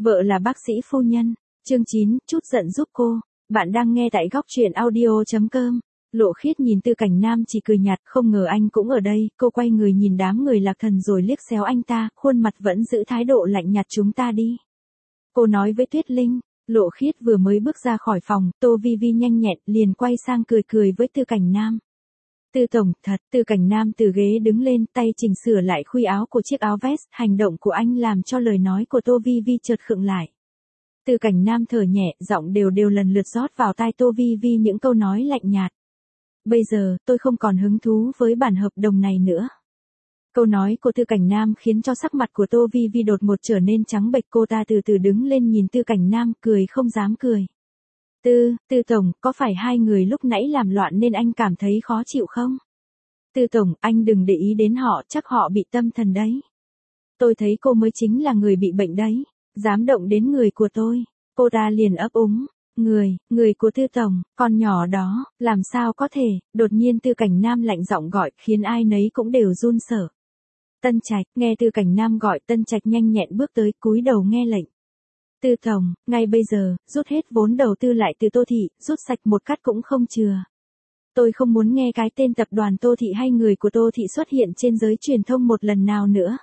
Vợ là bác sĩ phu nhân. Chương 9, chút giận giúp cô. Bạn đang nghe tại góc truyện audio.com. Lộ Khiết nhìn Tư Cảnh Nam chỉ cười nhạt, không ngờ anh cũng ở đây. Cô quay người nhìn đám người Lạc Thần rồi liếc xéo anh ta, khuôn mặt vẫn giữ thái độ lạnh nhạt. Chúng ta đi. Cô nói với Tuyết Linh. Lộ Khiết vừa mới bước ra khỏi phòng, Tô Vi Vi nhanh nhẹn liền quay sang cười cười với Tư Cảnh Nam. Tư tổng, thật. Tư Cảnh Nam từ ghế đứng lên, tay chỉnh sửa lại khuy áo của chiếc áo vest. Hành động của anh làm cho lời nói của Tô Vi Vi chợt khựng lại. Tư Cảnh Nam thở nhẹ, giọng đều lần lượt rót vào tai Tô Vi Vi những câu nói lạnh nhạt. Bây giờ, tôi không còn hứng thú với bản hợp đồng này nữa. Câu nói của Tư Cảnh Nam khiến cho sắc mặt của Tô Vi Vi đột ngột trở nên trắng bệch. Cô ta từ từ đứng lên nhìn Tư Cảnh Nam, cười không dám cười. Tư tổng, có phải hai người lúc nãy làm loạn nên anh cảm thấy khó chịu không? Tư tổng, anh đừng để ý đến họ, chắc họ bị tâm thần đấy. Tôi thấy cô mới chính là người bị bệnh đấy, dám động đến người của tôi. Cô ta liền ấp úng, người của Tư tổng, con nhỏ đó, làm sao có thể? Đột nhiên Tư Cảnh Nam lạnh giọng gọi, khiến ai nấy cũng đều run sợ. Tân Trạch, nghe Tư Cảnh Nam gọi, Tân Trạch nhanh nhẹn bước tới, cúi đầu nghe lệnh. Tư tổng, ngay bây giờ, rút hết vốn đầu tư lại từ Tô Thị, rút sạch một cắt cũng không chừa. Tôi không muốn nghe cái tên tập đoàn Tô Thị hay người của Tô Thị xuất hiện trên giới truyền thông một lần nào nữa.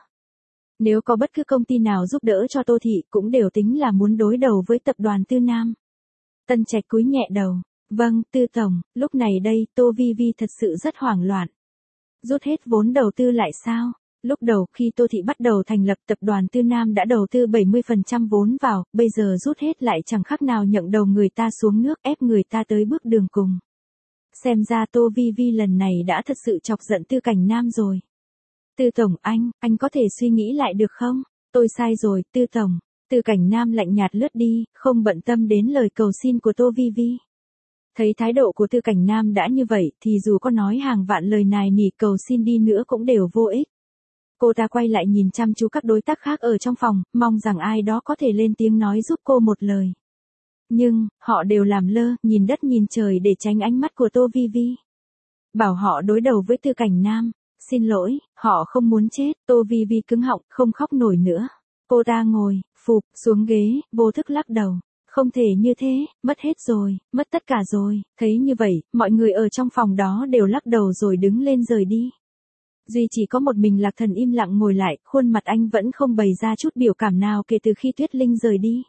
Nếu có bất cứ công ty nào giúp đỡ cho Tô Thị cũng đều tính là muốn đối đầu với tập đoàn Tư Nam. Tân Trạch cúi nhẹ đầu. Vâng, Tư tổng, lúc này đây, Tô Vi Vi thật sự rất hoảng loạn. Rút hết vốn đầu tư lại sao? Lúc đầu khi Tô Thị bắt đầu thành lập tập đoàn Tư Nam đã đầu tư 70% vốn vào, bây giờ rút hết lại chẳng khác nào nhấc đầu người ta xuống nước, ép người ta tới bước đường cùng. Xem ra Tô Vi Vi lần này đã thật sự chọc giận Tư Cảnh Nam rồi. Tư tổng, anh có thể suy nghĩ lại được không? Tôi sai rồi, Tư tổng. Tư Cảnh Nam lạnh nhạt lướt đi, không bận tâm đến lời cầu xin của Tô Vi Vi. Thấy thái độ của Tư Cảnh Nam đã như vậy thì dù có nói hàng vạn lời nài nỉ cầu xin đi nữa cũng đều vô ích. Cô ta quay lại nhìn chăm chú các đối tác khác ở trong phòng, mong rằng ai đó có thể lên tiếng nói giúp cô một lời. Nhưng, họ đều làm lơ, nhìn đất nhìn trời để tránh ánh mắt của Tô Vi Vi. Bảo họ đối đầu với Tư Cảnh Nam. Xin lỗi, họ không muốn chết. Tô Vi Vi cứng họng, không khóc nổi nữa. Cô ta ngồi, phụp, xuống ghế, vô thức lắc đầu. Không thể như thế, mất hết rồi, mất tất cả rồi. Thấy như vậy, mọi người ở trong phòng đó đều lắc đầu rồi đứng lên rời đi. Duy chỉ có một mình Lạc Thần im lặng ngồi lại, khuôn mặt anh vẫn không bày ra chút biểu cảm nào kể từ khi Tuyết Linh rời đi.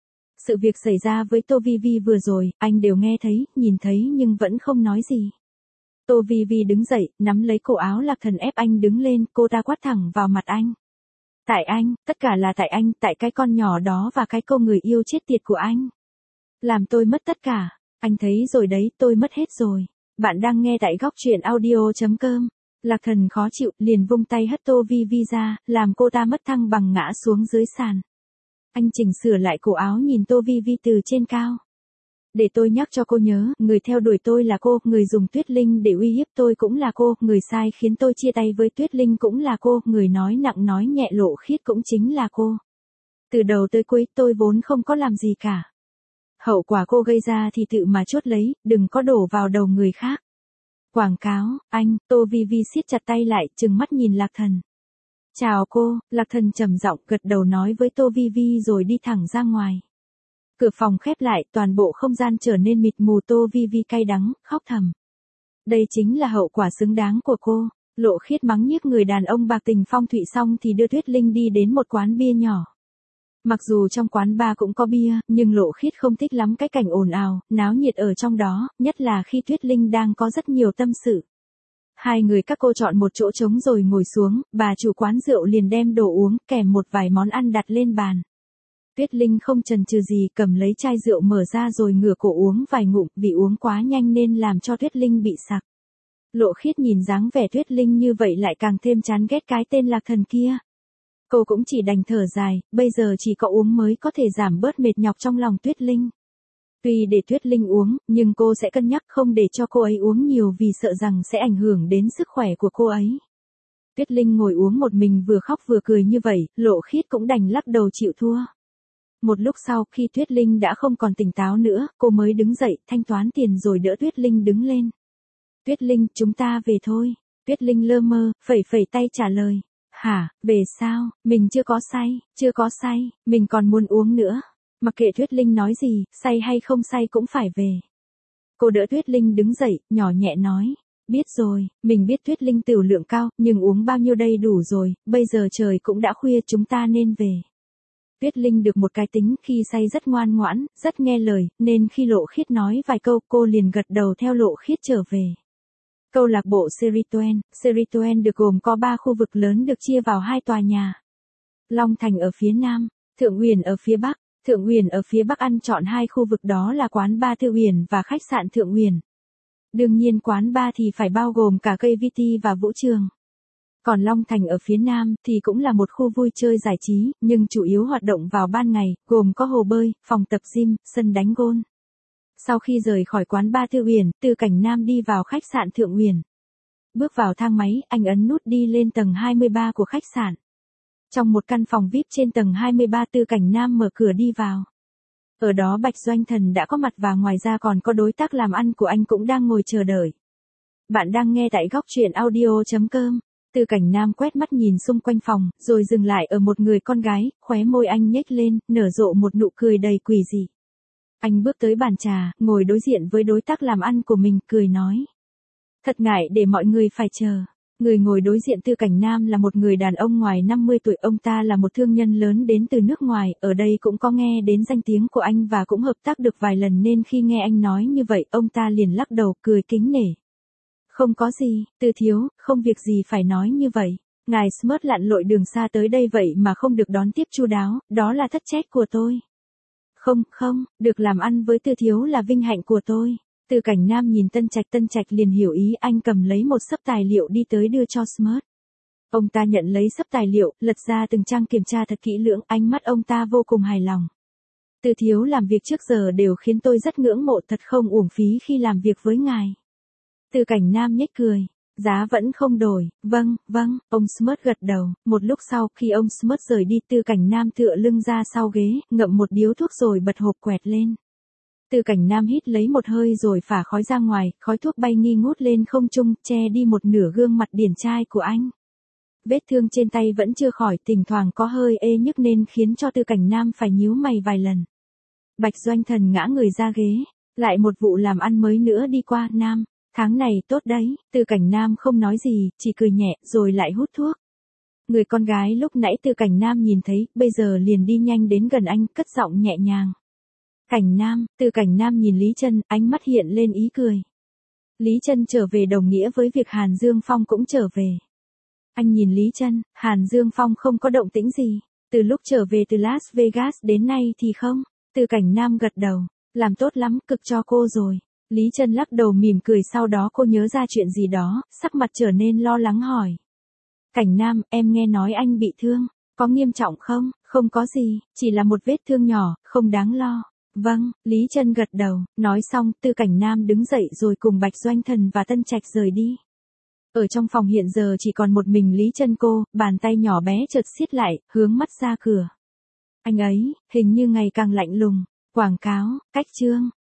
Sự việc xảy ra với Tô Vi Vi vừa rồi, anh đều nghe thấy, nhìn thấy nhưng vẫn không nói gì. Tô Vi Vi đứng dậy, nắm lấy cổ áo Lạc Thần ép anh đứng lên, cô ta quát thẳng vào mặt anh. Tại anh, tất cả là tại anh, tại cái con nhỏ đó và cái cô người yêu chết tiệt của anh. Làm tôi mất tất cả, anh thấy rồi đấy, tôi mất hết rồi. Bạn đang nghe tại góc truyện audio.com. Lạc Thần khó chịu, liền vung tay hất Tô Vi Vi ra, làm cô ta mất thăng bằng ngã xuống dưới sàn. Anh chỉnh sửa lại cổ áo nhìn Tô Vi Vi từ trên cao. Để tôi nhắc cho cô nhớ, người theo đuổi tôi là cô, người dùng Tuyết Linh để uy hiếp tôi cũng là cô, người sai khiến tôi chia tay với Tuyết Linh cũng là cô, người nói nặng nói nhẹ Lộ Khiết cũng chính là cô. Từ đầu tới cuối tôi vốn không có làm gì cả. Hậu quả cô gây ra thì tự mà chuốt lấy, đừng có đổ vào đầu người khác. Quảng cáo, anh. Tô Vi Vi siết chặt tay lại, trừng mắt nhìn Lạc Thần. Chào cô. Lạc Thần trầm giọng gật đầu nói với Tô Vi Vi rồi đi thẳng ra ngoài. Cửa phòng khép lại, toàn bộ không gian trở nên mịt mù. Tô Vi Vi cay đắng, khóc thầm. Đây chính là hậu quả xứng đáng của cô. Lộ Khiết mắng nhiếc người đàn ông bạc tình phong thủy xong thì đưa Tuyết Linh đi đến một quán bia nhỏ. Mặc dù trong quán bar cũng có bia, nhưng Lộ Khiết không thích lắm cái cảnh ồn ào, náo nhiệt ở trong đó, nhất là khi Tuyết Linh đang có rất nhiều tâm sự. Hai người các cô chọn một chỗ trống rồi ngồi xuống, bà chủ quán rượu liền đem đồ uống, kèm một vài món ăn đặt lên bàn. Tuyết Linh không chần chừ gì cầm lấy chai rượu mở ra rồi ngửa cổ uống vài ngụm, vì uống quá nhanh nên làm cho Tuyết Linh bị sặc. Lộ Khiết nhìn dáng vẻ Tuyết Linh như vậy lại càng thêm chán ghét cái tên Lạc Thần kia. Cô cũng chỉ đành thở dài, bây giờ chỉ có uống mới có thể giảm bớt mệt nhọc trong lòng Tuyết Linh. Tuy để Tuyết Linh uống, nhưng cô sẽ cân nhắc không để cho cô ấy uống nhiều vì sợ rằng sẽ ảnh hưởng đến sức khỏe của cô ấy. Tuyết Linh ngồi uống một mình vừa khóc vừa cười như vậy, Lộ Khiết cũng đành lắc đầu chịu thua. Một lúc sau khi Tuyết Linh đã không còn tỉnh táo nữa, cô mới đứng dậy, thanh toán tiền rồi đỡ Tuyết Linh đứng lên. Tuyết Linh, chúng ta về thôi. Tuyết Linh lơ mơ, phẩy phẩy tay trả lời. Hả, về sao, mình chưa có say, mình còn muốn uống nữa. Mặc kệ Tuyết Linh nói gì, say hay không say cũng phải về. Cô đỡ Tuyết Linh đứng dậy, nhỏ nhẹ nói. Biết rồi, mình biết Tuyết Linh tửu lượng cao, nhưng uống bao nhiêu đây đủ rồi, bây giờ trời cũng đã khuya chúng ta nên về. Tuyết Linh được một cái tính khi say rất ngoan ngoãn, rất nghe lời, nên khi Lộ Khiết nói vài câu cô liền gật đầu theo Lộ Khiết trở về. Câu lạc bộ Seritoen được gồm có 3 khu vực lớn được chia vào 2 tòa nhà. Long Thành ở phía Nam, Thượng Uyển ở phía Bắc. Thượng Uyển ở phía Bắc ăn chọn 2 khu vực đó là quán bar Thư Uyển và khách sạn Thượng Uyển. Đương nhiên quán bar thì phải bao gồm cả cây VT và vũ trường. Còn Long Thành ở phía Nam thì cũng là một khu vui chơi giải trí, nhưng chủ yếu hoạt động vào ban ngày, gồm có hồ bơi, phòng tập gym, sân đánh golf. Sau khi rời khỏi quán bar Thư Uyển, Từ Cảnh Nam đi vào khách sạn Thượng Uyển. Bước vào thang máy, anh ấn nút đi lên tầng 23 của khách sạn. Trong một căn phòng VIP trên tầng 23, Từ Cảnh Nam mở cửa đi vào. Ở đó Bạch Doanh Thần đã có mặt và ngoài ra còn có đối tác làm ăn của anh cũng đang ngồi chờ đợi. Bạn đang nghe tại góc truyện audio.com. Từ Cảnh Nam quét mắt nhìn xung quanh phòng, rồi dừng lại ở một người con gái, khóe môi anh nhếch lên, nở rộ một nụ cười đầy quỷ dị. Anh bước tới bàn trà, ngồi đối diện với đối tác làm ăn của mình, cười nói. Thật ngại để mọi người phải chờ. Người ngồi đối diện Từ Cảnh Nam là một người đàn ông ngoài 50 tuổi, ông ta là một thương nhân lớn đến từ nước ngoài, ở đây cũng có nghe đến danh tiếng của anh và cũng hợp tác được vài lần nên khi nghe anh nói như vậy, ông ta liền lắc đầu, cười kính nể. Không có gì, Từ thiếu, không việc gì phải nói như vậy. Ngài Smart lặn lội đường xa tới đây vậy mà không được đón tiếp chu đáo, đó là thất trách của tôi. Không, được làm ăn với Từ thiếu là vinh hạnh của tôi. Từ Cảnh Nam nhìn Tân Trạch liền hiểu ý, anh cầm lấy một xấp tài liệu đi tới đưa cho Smart. Ông ta nhận lấy xấp tài liệu, lật ra từng trang kiểm tra thật kỹ lưỡng, ánh mắt ông ta vô cùng hài lòng. Từ thiếu làm việc trước giờ đều khiến tôi rất ngưỡng mộ, thật không uổng phí khi làm việc với ngài. Từ Cảnh Nam nhếch cười. Giá vẫn không đổi, vâng, ông Smart gật đầu. Một lúc sau, khi ông Smart rời đi, Từ Cảnh Nam tựa lưng ra sau ghế, ngậm một điếu thuốc rồi bật hộp quẹt lên. Từ Cảnh Nam hít lấy một hơi rồi phả khói ra ngoài, khói thuốc bay nghi ngút lên không trung, che đi một nửa gương mặt điển trai của anh. Vết thương trên tay vẫn chưa khỏi, thỉnh thoảng có hơi ê nhức nên khiến cho Từ Cảnh Nam phải nhíu mày vài lần. Bạch Doanh Thần ngã người ra ghế, lại một vụ làm ăn mới nữa đi qua, Nam. Tháng này tốt đấy, Từ Cảnh Nam không nói gì, chỉ cười nhẹ, rồi lại hút thuốc. Người con gái lúc nãy Từ Cảnh Nam nhìn thấy, bây giờ liền đi nhanh đến gần anh, cất giọng nhẹ nhàng. Cảnh Nam, Từ Cảnh Nam nhìn Lý Trân, ánh mắt hiện lên ý cười. Lý Trân trở về đồng nghĩa với việc Hàn Dương Phong cũng trở về. Anh nhìn Lý Trân, Hàn Dương Phong không có động tĩnh gì, từ lúc trở về từ Las Vegas đến nay thì không. Từ Cảnh Nam gật đầu, làm tốt lắm, cực cho cô rồi. Lý Trân lắc đầu mỉm cười, sau đó cô nhớ ra chuyện gì đó, sắc mặt trở nên lo lắng hỏi. Cảnh Nam, em nghe nói anh bị thương, có nghiêm trọng không? Không có gì, chỉ là một vết thương nhỏ, không đáng lo. Vâng, Lý Trân gật đầu, nói xong, Từ Cảnh Nam đứng dậy rồi cùng Bạch Doanh Thần và Tân Trạch rời đi. Ở trong phòng hiện giờ chỉ còn một mình Lý Trân cô, bàn tay nhỏ bé chợt siết lại, hướng mắt ra cửa. Anh ấy, hình như ngày càng lạnh lùng. Quảng cáo, cách chương.